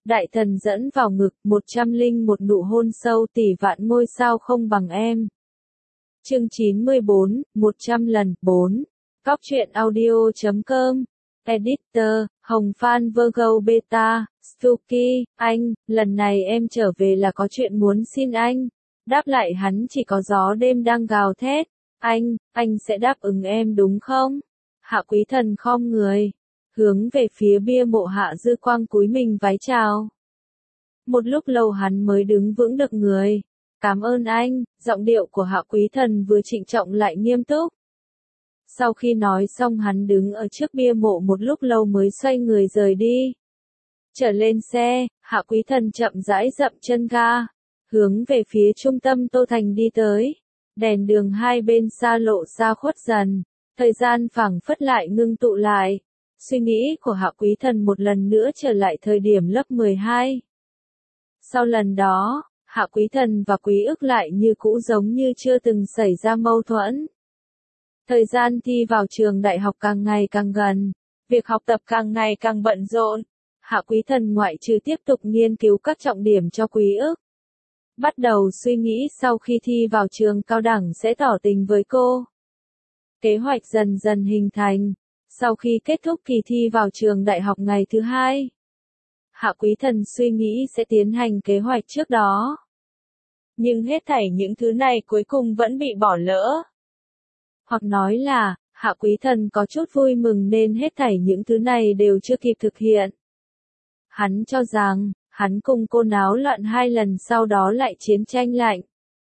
Đại thần dẫn vào ngực, 101 nụ hôn sâu tỷ vạn ngôi sao không bằng em. Chương 94, 100 lần, 4. Cóc truyện audio.com. Editor, Hồng Phan Virgo Beta, Stucky, anh, lần này em trở về là có chuyện muốn xin anh. Đáp lại hắn chỉ có gió đêm đang gào thét. Anh sẽ đáp ứng em đúng không? Hạ Quý Thần khom người, hướng về phía bia mộ Hạ Dư Quang cúi mình vái chào. Một lúc lâu hắn mới đứng vững được người. Cảm ơn anh, giọng điệu của Hạ Quý Thần vừa trịnh trọng lại nghiêm túc. Sau khi nói xong hắn đứng ở trước bia mộ một lúc lâu mới xoay người rời đi. Trở lên xe, Hạ Quý Thần chậm rãi dậm chân ga, hướng về phía trung tâm Tô Thành đi tới. Đèn đường hai bên xa lộ ra khuất dần, thời gian phảng phất lại ngưng tụ lại. Suy nghĩ của Hạ Quý Thần một lần nữa trở lại thời điểm lớp 12. Sau lần đó, Hạ Quý Thần và Quý Ức lại như cũ giống như chưa từng xảy ra mâu thuẫn. Thời gian thi vào trường đại học càng ngày càng gần, việc học tập càng ngày càng bận rộn. Hạ Quý Thần ngoại trừ tiếp tục nghiên cứu các trọng điểm cho Quý Ức, bắt đầu suy nghĩ sau khi thi vào trường cao đẳng sẽ tỏ tình với cô. Kế hoạch dần dần hình thành. Sau khi kết thúc kỳ thi vào trường đại học ngày thứ hai, Hạ Quý Thần suy nghĩ sẽ tiến hành kế hoạch trước đó. Nhưng hết thảy những thứ này cuối cùng vẫn bị bỏ lỡ. Hoặc nói là, Hạ Quý Thần có chút vui mừng nên hết thảy những thứ này đều chưa kịp thực hiện. Hắn cho rằng, hắn cùng cô náo loạn 2 lần sau đó lại chiến tranh lạnh.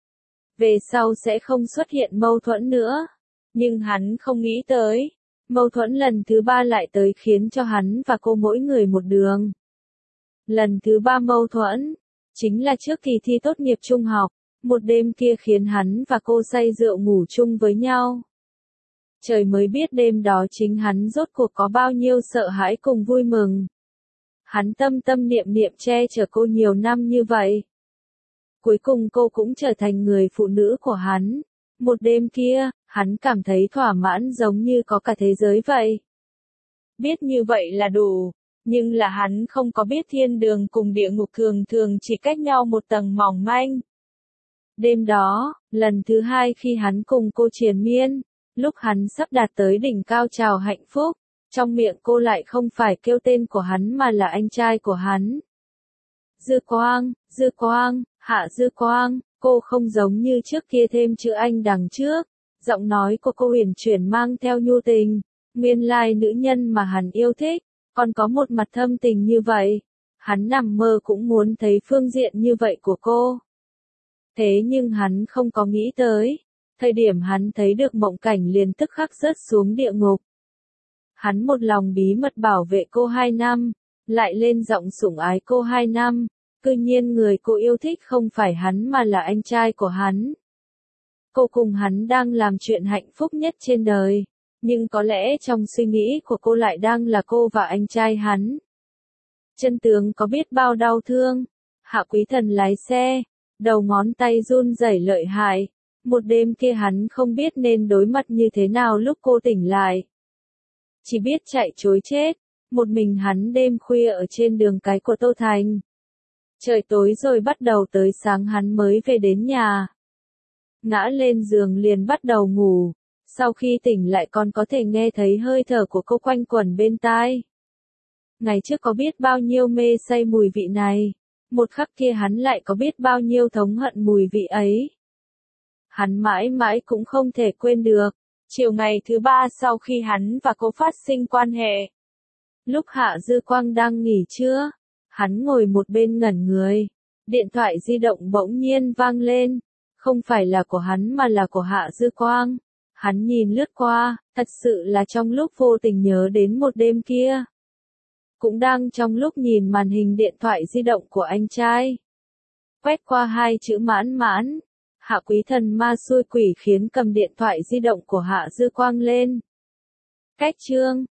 Về sau sẽ không xuất hiện mâu thuẫn nữa. Nhưng hắn không nghĩ tới. Mâu thuẫn lần thứ 3 lại tới khiến cho hắn và cô mỗi người một đường. Lần thứ 3 mâu thuẫn, chính là trước kỳ thi tốt nghiệp trung học, một đêm kia khiến hắn và cô say rượu ngủ chung với nhau. Trời mới biết đêm đó chính hắn rốt cuộc có bao nhiêu sợ hãi cùng vui mừng. Hắn tâm tâm niệm niệm che chở cô nhiều năm như vậy. Cuối cùng cô cũng trở thành người phụ nữ của hắn. Một đêm kia, hắn cảm thấy thỏa mãn giống như có cả thế giới vậy. Biết như vậy là đủ, nhưng là hắn không có biết thiên đường cùng địa ngục thường thường chỉ cách nhau một tầng mỏng manh. Đêm đó, lần thứ 2 khi hắn cùng cô triền miên, lúc hắn sắp đạt tới đỉnh cao trào hạnh phúc, trong miệng cô lại không phải kêu tên của hắn mà là anh trai của hắn. Dư Quang, Hạ Dư Quang. Cô không giống như trước kia thêm chữ anh đằng trước, giọng nói của cô huyền chuyển mang theo nhu tình, nguyên lai nữ nhân mà hắn yêu thích, còn có một mặt thâm tình như vậy, hắn nằm mơ cũng muốn thấy phương diện như vậy của cô. Thế nhưng hắn không có nghĩ tới, thời điểm hắn thấy được mộng cảnh liền tức khắc rớt xuống địa ngục. Hắn một lòng bí mật bảo vệ cô 2 năm, lại lên giọng sủng ái cô 2 năm. Cư nhiên người cô yêu thích không phải hắn mà là anh trai của hắn. Cô cùng hắn đang làm chuyện hạnh phúc nhất trên đời, nhưng có lẽ trong suy nghĩ của cô lại đang là cô và anh trai hắn. Chân tướng có biết bao đau thương. Hạ Quý Thần lái xe, đầu ngón tay run rẩy lợi hại. Một đêm kia hắn không biết nên đối mặt như thế nào lúc cô tỉnh lại. Chỉ biết chạy trối chết, một mình hắn đêm khuya ở trên đường cái của Tô Thành. Trời tối rồi bắt đầu tới sáng hắn mới về đến nhà. Ngã lên giường liền bắt đầu ngủ. Sau khi tỉnh lại còn có thể nghe thấy hơi thở của cô quanh quẩn bên tai. Ngày trước có biết bao nhiêu mê say mùi vị này. Một khắc kia hắn lại có biết bao nhiêu thống hận mùi vị ấy. Hắn mãi mãi cũng không thể quên được. Chiều ngày thứ 3 sau khi hắn và cô phát sinh quan hệ. Lúc Hạ Dư Quang đang nghỉ trưa. Hắn ngồi một bên ngẩn người. Điện thoại di động bỗng nhiên vang lên. Không phải là của hắn mà là của Hạ Dư Quang. Hắn nhìn lướt qua, thật sự là trong lúc vô tình nhớ đến một đêm kia. Cũng đang trong lúc nhìn màn hình điện thoại di động của anh trai. Quét qua 2 chữ mãn mãn. Hạ Quý Thần ma xui quỷ khiến cầm điện thoại di động của Hạ Dư Quang lên. Cách chương,